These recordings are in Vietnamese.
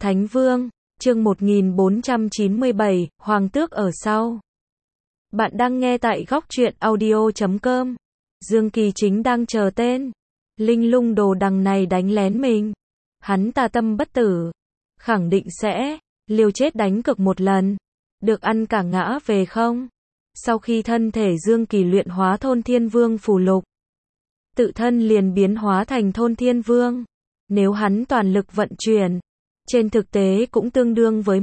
Thánh Vương, chương 1497, Hoàng tước ở sau. Bạn đang nghe tại góc truyện audio.com. Dương Kỳ chính đang chờ tên Linh Lung Đồ Đằng này đánh lén mình. Hắn tà tâm bất tử, khẳng định sẽ liều chết đánh cược một lần, được ăn cả ngã về không? Sau khi thân thể Dương Kỳ luyện hóa Thôn Thiên Vương phù lục, tự thân liền biến hóa thành Thôn Thiên Vương. Nếu hắn toàn lực vận chuyển, trên thực tế cũng tương đương với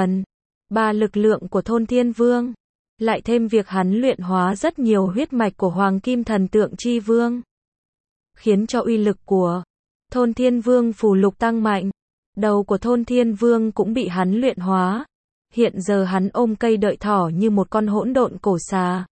1/3 lực lượng của Thôn Thiên Vương. Lại thêm việc hắn luyện hóa rất nhiều huyết mạch của Hoàng Kim Thần Tượng Chi Vương, khiến cho uy lực của Thôn Thiên Vương phù lục tăng mạnh. Đầu của Thôn Thiên Vương cũng bị hắn luyện hóa. Hiện giờ hắn ôm cây đợi thỏ như một con hỗn độn cổ xà.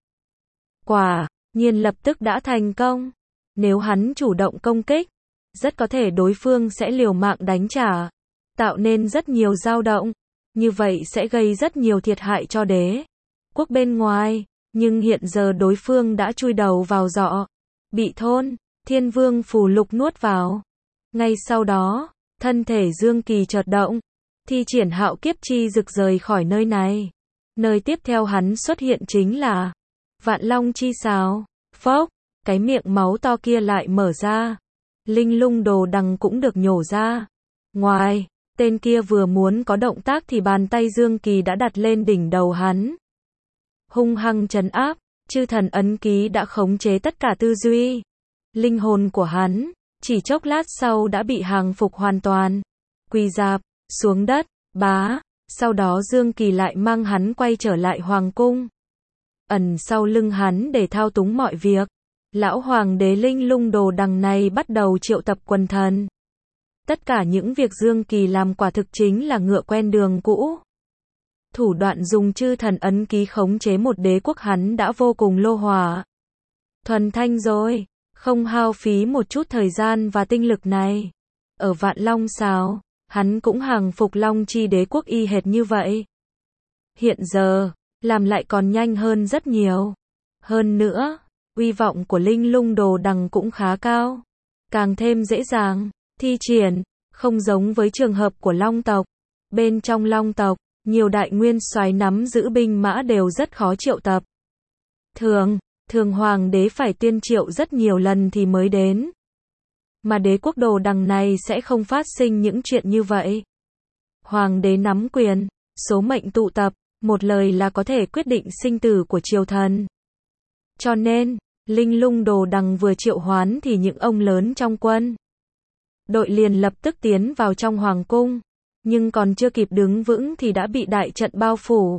Quả nhiên lập tức đã thành công. Nếu hắn chủ động công kích, rất có thể đối phương sẽ liều mạng đánh trả, tạo nên rất nhiều dao động. Như vậy sẽ gây rất nhiều thiệt hại cho đế quốc bên ngoài. Nhưng hiện giờ đối phương đã chui đầu vào giọ, bị Thôn Thiên Vương phù lục nuốt vào. Ngay sau đó, thân thể Dương Kỳ chợt động, thi triển hạo kiếp chi dực rời khỏi nơi này. Nơi tiếp theo hắn xuất hiện chính là Vạn Long chi sào. Phốc, cái miệng máu to kia lại mở ra. Linh Lung Đồ Đằng cũng được nhổ ra. Ngoài, tên kia vừa muốn có động tác thì bàn tay Dương Kỳ đã đặt lên đỉnh đầu hắn, hung hăng trấn áp. Chư thần ấn ký đã khống chế tất cả tư duy, linh hồn của hắn, chỉ chốc lát sau đã bị hàng phục hoàn toàn, quỳ rạp xuống đất. Sau đó Dương Kỳ lại mang hắn quay trở lại hoàng cung, ẩn sau lưng hắn để thao túng mọi việc. Lão hoàng đế Linh Lung Đồ Đằng này bắt đầu triệu tập quần thần. Tất cả những việc Dương Kỳ làm quả thực chính là ngựa quen đường cũ. Thủ đoạn dùng chư thần ấn ký khống chế một đế quốc hắn đã vô cùng lô hỏa thuần thanh rồi, không hao phí một chút thời gian và tinh lực này. Ở Vạn Long Sào, hắn cũng hàng phục Long Chi đế quốc y hệt như vậy. Hiện giờ, làm lại còn nhanh hơn rất nhiều. Hơn nữa, uy vọng của Linh Lung Đồ Đằng cũng khá cao, càng thêm dễ dàng thi triển, không giống với trường hợp của Long tộc. Bên trong Long tộc, nhiều đại nguyên soái nắm giữ binh mã đều rất khó triệu tập. Thường hoàng đế phải tuyên triệu rất nhiều lần thì mới đến. Mà đế quốc Đồ Đằng này sẽ không phát sinh những chuyện như vậy. Hoàng đế nắm quyền, số mệnh tụ tập, một lời là có thể quyết định sinh tử của triều thần. Cho nên, Linh Lung Đồ Đằng vừa triệu hoán thì những ông lớn trong quân đội liền lập tức tiến vào trong hoàng cung. Nhưng còn chưa kịp đứng vững thì đã bị đại trận bao phủ,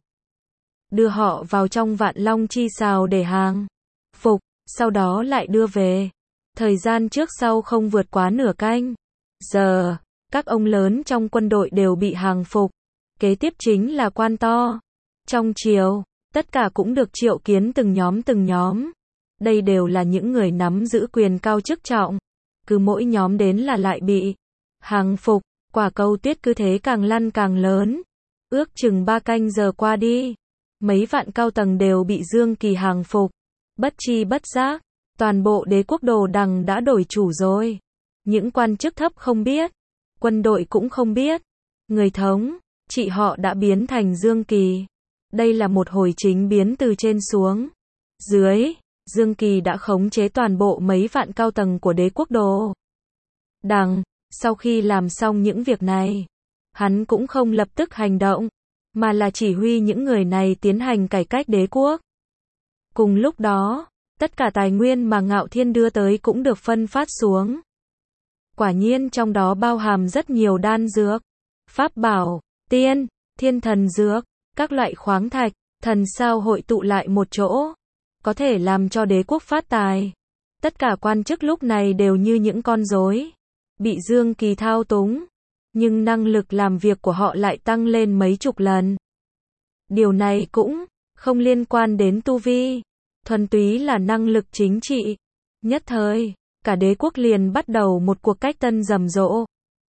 đưa họ vào trong Vạn Long chi sào để hàng phục, sau đó lại đưa về. Thời gian trước sau không vượt quá nửa canh giờ, các ông lớn trong quân đội đều bị hàng phục. Kế tiếp chính là quan to trong triều, tất cả cũng được triệu kiến từng nhóm. Đây đều là những người nắm giữ quyền cao chức trọng. Cứ mỗi nhóm đến là lại bị hàng phục. Quả Cầu Tuyết cứ thế càng lăn càng lớn. Ước chừng 3 canh giờ qua đi, mấy vạn cao tầng đều bị Dương Kỳ hàng phục. Bất chi bất giác, toàn bộ đế quốc Đồ Đằng đã đổi chủ rồi. Những quan chức thấp không biết, quân đội cũng không biết, người thống trị họ đã biến thành Dương Kỳ. Đây là một hồi chính biến từ trên xuống dưới. Dương Kỳ đã khống chế toàn bộ mấy vạn cao tầng của đế quốc Đồ Đằng. Sau khi làm xong những việc này, hắn cũng không lập tức hành động, mà là chỉ huy những người này tiến hành cải cách đế quốc. Cùng lúc đó, tất cả tài nguyên mà Ngạo Thiên đưa tới cũng được phân phát xuống. Quả nhiên trong đó bao hàm rất nhiều đan dược, pháp bảo, thiên thần dược, các loại khoáng thạch, thần sao hội tụ lại một chỗ, có thể làm cho đế quốc phát tài. Tất cả quan chức lúc này đều như những con rối, bị Dương Kỳ thao túng, nhưng năng lực làm việc của họ lại tăng lên mấy chục lần. Điều này cũng không liên quan đến tu vi, thuần túy là năng lực chính trị. Nhất thời, cả đế quốc liền bắt đầu một cuộc cách tân rầm rộ.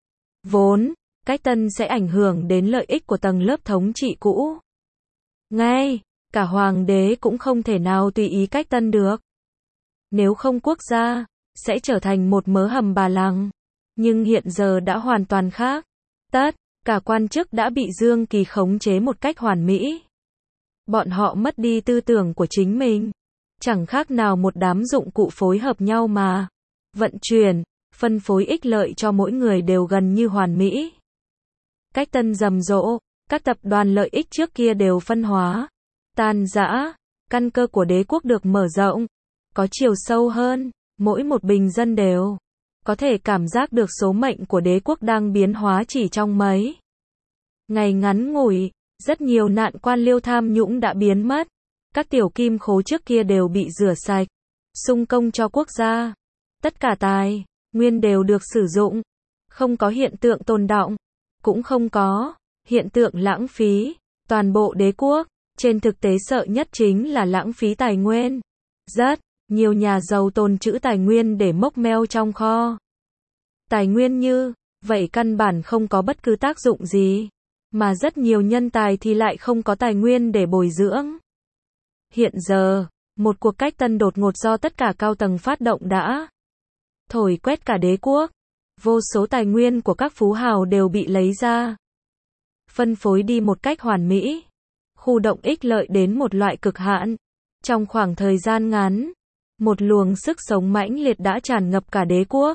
Vốn, cách tân sẽ ảnh hưởng đến lợi ích của tầng lớp thống trị cũ. Ngay, cả hoàng đế cũng không thể nào tùy ý cách tân được. Nếu không quốc gia sẽ trở thành một mớ hầm bà lằng. Nhưng hiện giờ đã hoàn toàn khác. Tất Cả quan chức đã bị Dương Kỳ khống chế một cách hoàn mỹ. Bọn họ mất đi tư tưởng của chính mình. Chẳng khác nào một đám dụng cụ phối hợp nhau mà. Vận chuyển, phân phối ích lợi cho mỗi người đều gần như hoàn mỹ. Cách tân rầm rộ, các tập đoàn lợi ích trước kia đều phân hóa, tan rã, căn cơ của đế quốc được mở rộng, có chiều sâu hơn, mỗi một bình dân đều có thể cảm giác được số mệnh của đế quốc đang biến hóa chỉ trong mấy ngày ngắn ngủi. Rất nhiều nạn quan liêu tham nhũng đã biến mất. Các tiểu kim khố trước kia đều bị rửa sạch, xung công cho quốc gia. Tất cả tài nguyên đều được sử dụng, không có hiện tượng tồn đọng, cũng không có hiện tượng lãng phí. Toàn bộ đế quốc, trên thực tế sợ nhất chính là lãng phí tài nguyên. Rất nhiều nhà giàu tồn trữ tài nguyên để mốc meo trong kho. Tài nguyên như vậy căn bản không có bất cứ tác dụng gì, mà rất nhiều nhân tài thì lại không có tài nguyên để bồi dưỡng. Hiện giờ, một cuộc cách tân đột ngột do tất cả cao tầng phát động đã thổi quét cả đế quốc. Vô số tài nguyên của các phú hào đều bị lấy ra, phân phối đi một cách hoàn mỹ, khu động ích lợi đến một loại cực hạn. Trong khoảng thời gian ngắn, một luồng sức sống mãnh liệt đã tràn ngập cả đế quốc.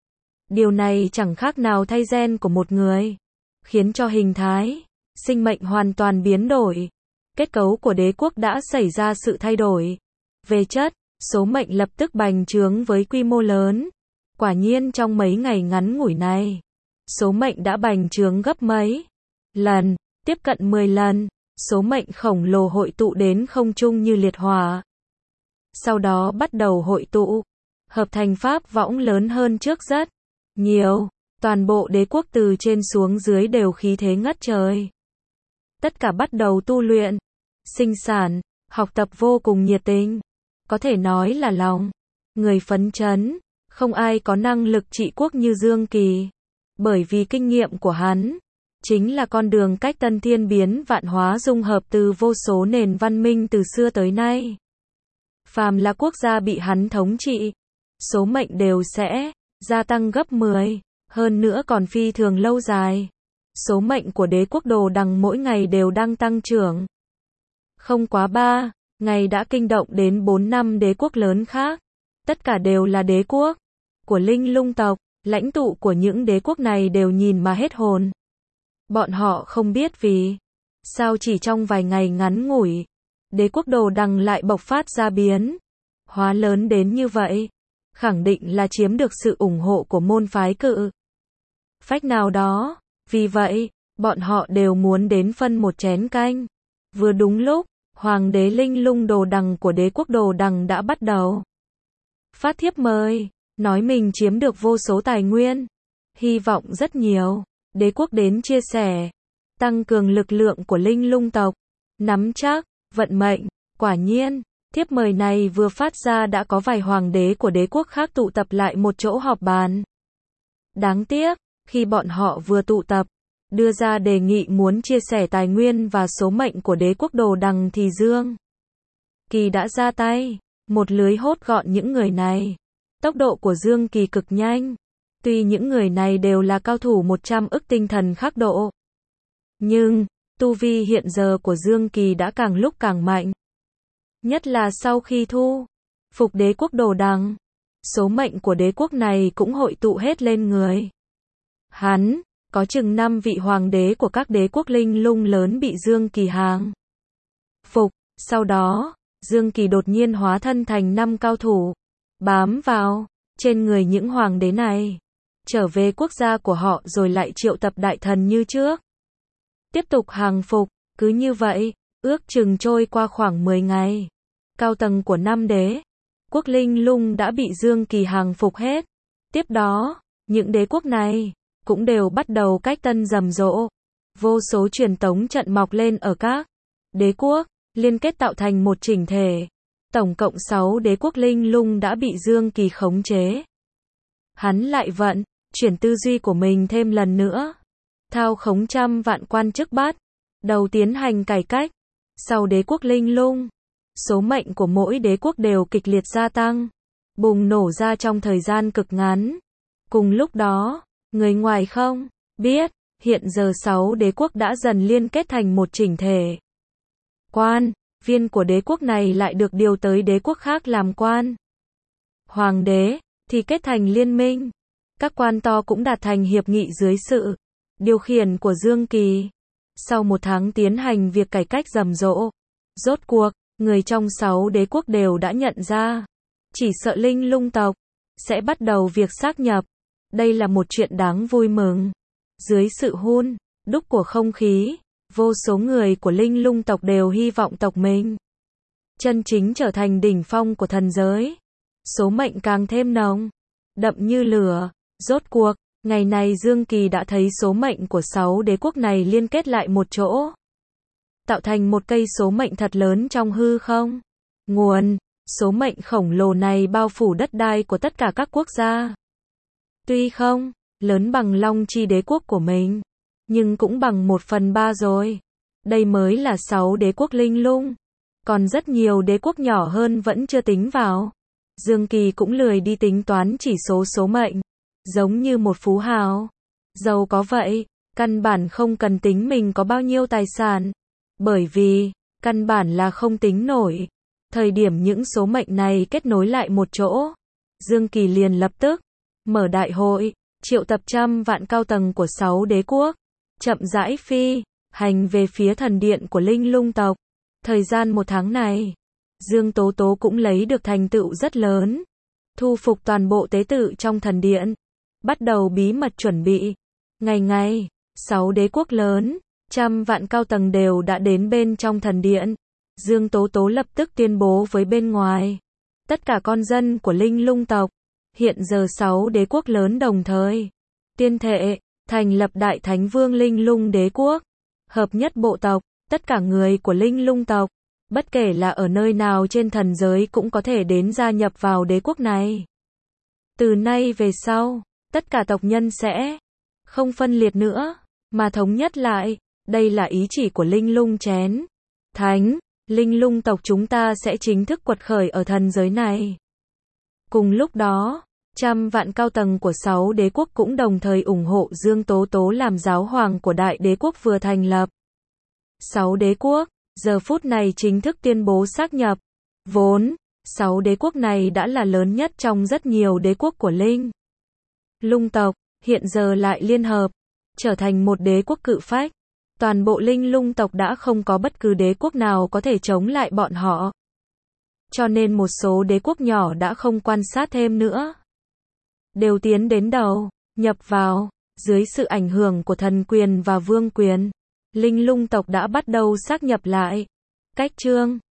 Điều này chẳng khác nào thay gen của một người, khiến cho hình thái, sinh mệnh hoàn toàn biến đổi. Kết cấu của đế quốc đã xảy ra sự thay đổi. Về chất, số mệnh lập tức bành trướng với quy mô lớn. Quả nhiên trong mấy ngày ngắn ngủi này, số mệnh đã bành trướng gấp mấy lần, tiếp cận 10 lần. Số mệnh khổng lồ hội tụ đến không trung như liệt hỏa. Sau đó bắt đầu hội tụ, hợp thành pháp võng lớn hơn trước rất nhiều. Toàn bộ đế quốc từ trên xuống dưới đều khí thế ngất trời. Tất cả bắt đầu tu luyện, sinh sản, học tập vô cùng nhiệt tình. Có thể nói là lòng người phấn chấn. Không ai có năng lực trị quốc như Dương Kỳ. Bởi vì kinh nghiệm của hắn chính là con đường cách tân thiên biến vạn hóa dung hợp từ vô số nền văn minh từ xưa tới nay. Phàm là quốc gia bị hắn thống trị, số mệnh đều sẽ gia tăng gấp 10, hơn nữa còn phi thường lâu dài. Số mệnh của đế quốc Đồ Đằng mỗi ngày đều đang tăng trưởng. Không quá 3 ngày đã kinh động đến 4 năm đế quốc lớn khác. Tất cả đều là đế quốc của Linh Lung tộc. Lãnh tụ của những đế quốc này đều nhìn mà hết hồn. Bọn họ không biết vì sao chỉ trong vài ngày ngắn ngủi, đế quốc Đồ Đằng lại bộc phát ra biến hóa lớn đến như vậy. Khẳng định là chiếm được sự ủng hộ của môn phái cự phách nào đó. Vì vậy, bọn họ đều muốn đến phân một chén canh. Vừa đúng lúc, Hoàng đế Linh Lung Đồ Đằng của đế quốc Đồ Đằng đã bắt đầu phát thiếp mời, nói mình chiếm được vô số tài nguyên, hy vọng rất nhiều đế quốc đến chia sẻ, tăng cường lực lượng của Linh Lung tộc, nắm chắc vận mệnh. Quả nhiên, thiếp mời này vừa phát ra đã có vài hoàng đế của đế quốc khác tụ tập lại một chỗ họp bàn. Đáng tiếc, khi bọn họ vừa tụ tập, đưa ra đề nghị muốn chia sẻ tài nguyên và số mệnh của đế quốc Đồ Đằng thì Dương Kỳ đã ra tay, một lưới hốt gọn những người này. Tốc độ của Dương Kỳ cực nhanh. Tuy những người này đều là cao thủ 100 ức tinh thần khắc độ, nhưng tu vi hiện giờ của Dương Kỳ đã càng lúc càng mạnh. Nhất là sau khi thu phục đế quốc Đồ Đằng, số mệnh của đế quốc này cũng hội tụ hết lên người hắn. Có chừng 5 vị hoàng đế của các đế quốc linh lung lớn bị Dương Kỳ hàng phục. Sau đó, Dương Kỳ đột nhiên hóa thân thành 5 cao thủ, bám vào trên người những hoàng đế này, trở về quốc gia của họ rồi lại triệu tập đại thần như trước, tiếp tục hàng phục. Cứ như vậy, ước chừng trôi qua khoảng 10 ngày, cao tầng của 5 đế quốc linh lung đã bị Dương Kỳ hàng phục hết. Tiếp đó, những đế quốc này cũng đều bắt đầu cách tân rầm rộ. Vô số truyền tống trận mọc lên ở các đế quốc, liên kết tạo thành một chỉnh thể. Tổng cộng 6 đế quốc linh lung đã bị Dương Kỳ khống chế. Hắn lại vận chuyển tư duy của mình thêm lần nữa, thao khống trăm vạn quan chức bắt đầu tiến hành cải cách. Sau đế quốc linh lung, số mệnh của mỗi đế quốc đều kịch liệt gia tăng, bùng nổ ra trong thời gian cực ngắn. Cùng lúc đó, người ngoài không biết, hiện giờ 6 đế quốc đã dần liên kết thành một chỉnh thể. Quan viên của đế quốc này lại được điều tới đế quốc khác làm quan. Hoàng đế thì kết thành liên minh. Các quan to cũng đạt thành hiệp nghị dưới sự điều khiển của Dương Kỳ. Sau một tháng tiến hành việc cải cách rầm rộ, rốt cuộc, người trong 6 đế quốc đều đã nhận ra, chỉ sợ Linh Lung tộc sẽ bắt đầu việc sáp nhập. Đây là một chuyện đáng vui mừng. Dưới sự hun đúc của không khí, vô số người của Linh Lung tộc đều hy vọng tộc mình chân chính trở thành đỉnh phong của thần giới. Số mệnh càng thêm nồng đậm như lửa. Rốt cuộc, ngày này Dương Kỳ đã thấy số mệnh của 6 đế quốc này liên kết lại một chỗ, tạo thành một cây số mệnh thật lớn trong hư không. Nguồn số mệnh khổng lồ này bao phủ đất đai của tất cả các quốc gia. Tuy không lớn bằng Long Chi đế quốc của mình, nhưng cũng bằng 1/3 rồi. Đây mới là 6 đế quốc linh lung. Còn rất nhiều đế quốc nhỏ hơn vẫn chưa tính vào. Dương Kỳ cũng lười đi tính toán chỉ số số mệnh. Giống như một phú hào giàu có vậy, căn bản không cần tính mình có bao nhiêu tài sản. Bởi vì, căn bản là không tính nổi. Thời điểm những số mệnh này kết nối lại một chỗ, Dương Kỳ liền lập tức mở đại hội, triệu tập trăm vạn cao tầng của 6 đế quốc, chậm rãi phi hành về phía thần điện của Linh Lung tộc. Thời gian 1 tháng này, Dương Tố Tố cũng lấy được thành tựu rất lớn, thu phục toàn bộ tế tự trong thần điện, bắt đầu bí mật chuẩn bị. Ngày 6 đế quốc lớn, trăm vạn cao tầng đều đã đến bên trong thần điện. Dương Tố Tố lập tức tuyên bố với bên ngoài, tất cả con dân của Linh Lung tộc, hiện giờ 6 đế quốc lớn đồng thời tuyên thệ thành lập Đại Thánh Vương Linh Lung đế quốc, hợp nhất bộ tộc. Tất cả người của Linh Lung tộc, bất kể là ở nơi nào trên thần giới cũng có thể đến gia nhập vào đế quốc này. Từ nay về sau, tất cả tộc nhân sẽ không phân liệt nữa, mà thống nhất lại. Đây là ý chỉ của Linh Lung Chén Thánh. Linh Lung tộc chúng ta sẽ chính thức quật khởi ở thần giới này. Cùng lúc đó, trăm vạn cao tầng của 6 đế quốc cũng đồng thời ủng hộ Dương Tố Tố làm giáo hoàng của Đại Đế quốc vừa thành lập. 6 đế quốc, giờ phút này chính thức tuyên bố sáp nhập. Vốn, 6 đế quốc này đã là lớn nhất trong rất nhiều đế quốc của Linh Lung tộc, hiện giờ lại liên hợp, trở thành một đế quốc cự phách. Toàn bộ Linh Lung tộc đã không có bất cứ đế quốc nào có thể chống lại bọn họ. Cho nên một số đế quốc nhỏ đã không quan sát thêm nữa, đều tiến đến đầu, nhập vào. Dưới sự ảnh hưởng của thần quyền và vương quyền, Linh Lung tộc đã bắt đầu sáp nhập lại. Cách chương